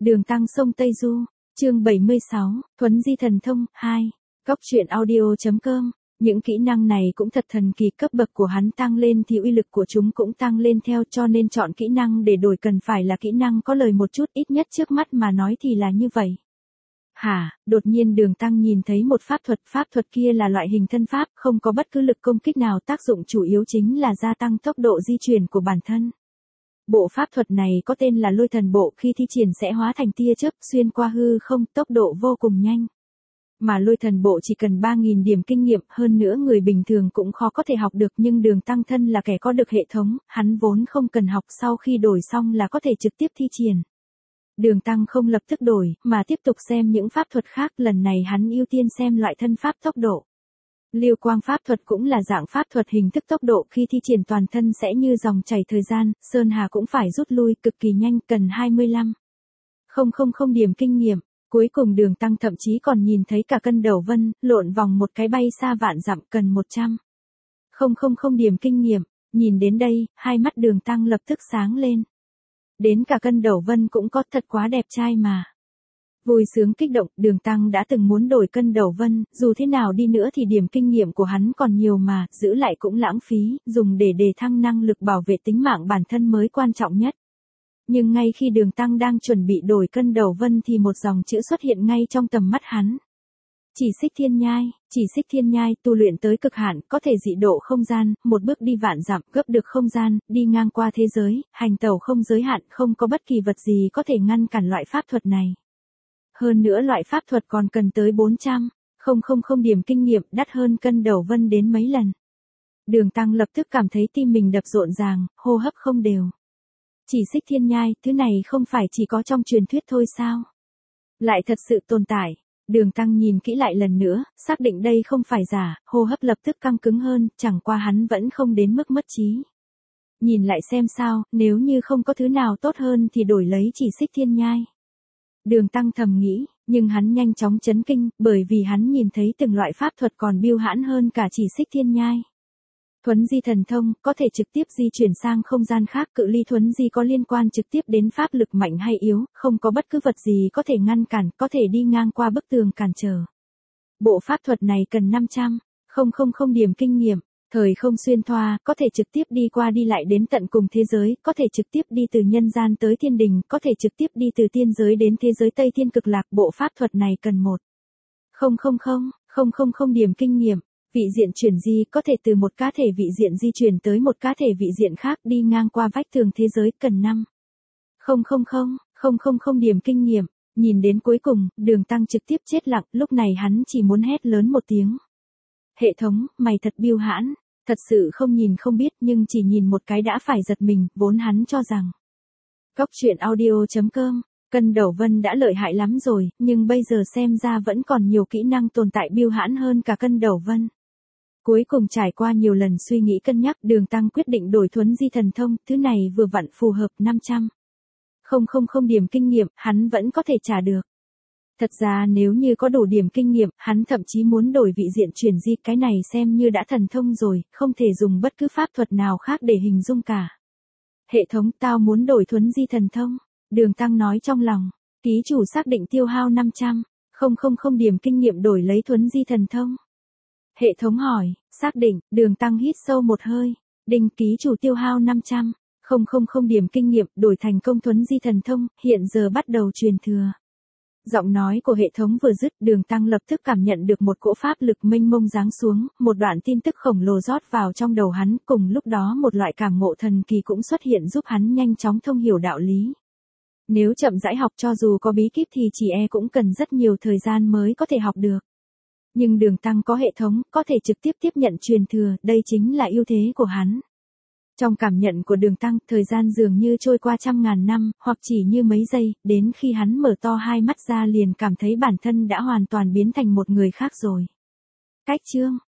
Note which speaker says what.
Speaker 1: Đường Tăng sông Tây Du, chương 76, Thuấn Di Thần Thông, 2. Góc truyện audio.com. Những kỹ năng này cũng thật thần kỳ, cấp bậc của hắn tăng lên thì uy lực của chúng cũng tăng lên theo, cho nên chọn kỹ năng để đổi cần phải là kỹ năng có lời một chút, ít nhất trước mắt mà nói thì là như vậy. Đột nhiên Đường Tăng nhìn thấy một pháp thuật kia là loại hình thân pháp, không có bất cứ lực công kích nào, tác dụng chủ yếu chính là gia tăng tốc độ di chuyển của bản thân. Bộ pháp thuật này có tên là Lôi Thần Bộ, khi thi triển sẽ hóa thành tia chớp xuyên qua hư không, tốc độ vô cùng nhanh. Mà Lôi Thần Bộ chỉ cần 3.000 điểm kinh nghiệm, hơn nữa người bình thường cũng khó có thể học được, nhưng Đường Tăng thân là kẻ có được hệ thống, hắn vốn không cần học, sau khi đổi xong là có thể trực tiếp thi triển. Đường Tăng không lập tức đổi, mà tiếp tục xem những pháp thuật khác, lần này hắn ưu tiên xem loại thân pháp tốc độ. Liêu quang pháp thuật cũng là dạng pháp thuật hình thức tốc độ, khi thi triển toàn thân sẽ như dòng chảy thời gian, Sơn Hà cũng phải rút lui cực kỳ nhanh, cần 25.000 điểm kinh nghiệm. Cuối cùng Đường Tăng thậm chí còn nhìn thấy cả cân đầu vân, lộn vòng một cái bay xa vạn dặm, cần 100.000 điểm kinh nghiệm. Nhìn đến đây, hai mắt Đường Tăng lập tức sáng lên. Đến cả cân đầu vân cũng có, thật quá đẹp trai mà. Vui sướng kích động, Đường Tăng đã từng muốn đổi cân đầu vân, dù thế nào đi nữa thì điểm kinh nghiệm của hắn còn nhiều mà, giữ lại cũng lãng phí, dùng để đề thăng năng lực bảo vệ tính mạng bản thân mới quan trọng nhất. Nhưng ngay khi Đường Tăng đang chuẩn bị đổi cân đầu vân thì một dòng chữ xuất hiện ngay trong tầm mắt hắn. Chỉ xích thiên nhai, tu luyện tới cực hạn, có thể dị độ không gian, một bước đi vạn dặm, gấp được không gian, đi ngang qua thế giới, hành tẩu không giới hạn, không có bất kỳ vật gì có thể ngăn cản loại pháp thuật này. Hơn nữa loại pháp thuật còn cần tới 400.000 điểm kinh nghiệm, đắt hơn cân đầu vân đến mấy lần. Đường Tăng lập tức cảm thấy tim mình đập rộn ràng, hô hấp không đều. Chỉ xích thiên nhai, thứ này không phải chỉ có trong truyền thuyết thôi sao? Lại thật sự tồn tại. Đường Tăng nhìn kỹ lại lần nữa, xác định đây không phải giả, hô hấp lập tức căng cứng hơn, chẳng qua hắn vẫn không đến mức mất trí. Nhìn lại xem sao, nếu như không có thứ nào tốt hơn thì đổi lấy chỉ xích thiên nhai. Đường Tăng thầm nghĩ, nhưng hắn nhanh chóng chấn kinh, bởi vì hắn nhìn thấy từng loại pháp thuật còn biêu hãn hơn cả chỉ xích thiên nhai. Thuấn Di Thần Thông, có thể trực tiếp di chuyển sang không gian khác, cự ly thuấn di có liên quan trực tiếp đến pháp lực mạnh hay yếu, không có bất cứ vật gì có thể ngăn cản, có thể đi ngang qua bức tường cản trở. Bộ pháp thuật này cần 500.000 điểm kinh nghiệm, thời không xuyên thoa, có thể trực tiếp đi qua đi lại đến tận cùng thế giới, có thể trực tiếp đi từ nhân gian tới thiên đình, có thể trực tiếp đi từ tiên giới đến thế giới Tây Thiên Cực Lạc, bộ pháp thuật này cần 1.000.000 điểm kinh nghiệm. Vị diện chuyển di, có thể từ một cá thể vị diện di chuyển tới một cá thể vị diện khác, đi ngang qua vách tường thế giới, cần 5.000.000 điểm kinh nghiệm. Nhìn đến cuối cùng, Đường Tăng trực tiếp chết lặng, lúc này hắn chỉ muốn hét lớn một tiếng. Hệ thống, mày thật biêu hãn, thật sự không nhìn không biết, nhưng chỉ nhìn một cái đã phải giật mình, vốn hắn cho rằng. Góc truyện audio.com. Cân đầu vân đã lợi hại lắm rồi, nhưng bây giờ xem ra vẫn còn nhiều kỹ năng tồn tại biêu hãn hơn cả cân đầu vân. Cuối cùng trải qua nhiều lần suy nghĩ cân nhắc, Đường Tăng quyết định đổi Thuấn Di Thần Thông, thứ này vừa vặn phù hợp, 500.000 điểm kinh nghiệm, hắn vẫn có thể trả được. Thật ra nếu như có đủ điểm kinh nghiệm, hắn thậm chí muốn đổi vị diện chuyển di, cái này xem như đã thần thông rồi, không thể dùng bất cứ pháp thuật nào khác để hình dung cả. Hệ thống, tao muốn đổi Thuấn Di Thần Thông. Đường Tăng nói trong lòng, ký chủ xác định tiêu hao 500.000 điểm kinh nghiệm đổi lấy Thuấn Di Thần Thông. Hệ thống hỏi, xác định. Đường Tăng hít sâu một hơi, đinh, ký chủ tiêu hao 500.000 điểm kinh nghiệm, đổi thành công Thuấn Di Thần Thông, hiện giờ bắt đầu truyền thừa. Giọng nói của hệ thống vừa dứt, Đường Tăng lập tức cảm nhận được một cỗ pháp lực mênh mông giáng xuống, một đoạn tin tức khổng lồ rót vào trong đầu hắn, cùng lúc đó một loại cảm ngộ thần kỳ cũng xuất hiện giúp hắn nhanh chóng thông hiểu đạo lý. Nếu chậm rãi học, cho dù có bí kíp thì chỉ cũng cần rất nhiều thời gian mới có thể học được. Nhưng Đường Tăng có hệ thống, có thể trực tiếp tiếp nhận truyền thừa, đây chính là ưu thế của hắn. Trong cảm nhận của Đường Tăng, thời gian dường như trôi qua 100.000 năm, hoặc chỉ như mấy giây, đến khi hắn mở to hai mắt ra liền cảm thấy bản thân đã hoàn toàn biến thành một người khác rồi. Cách chương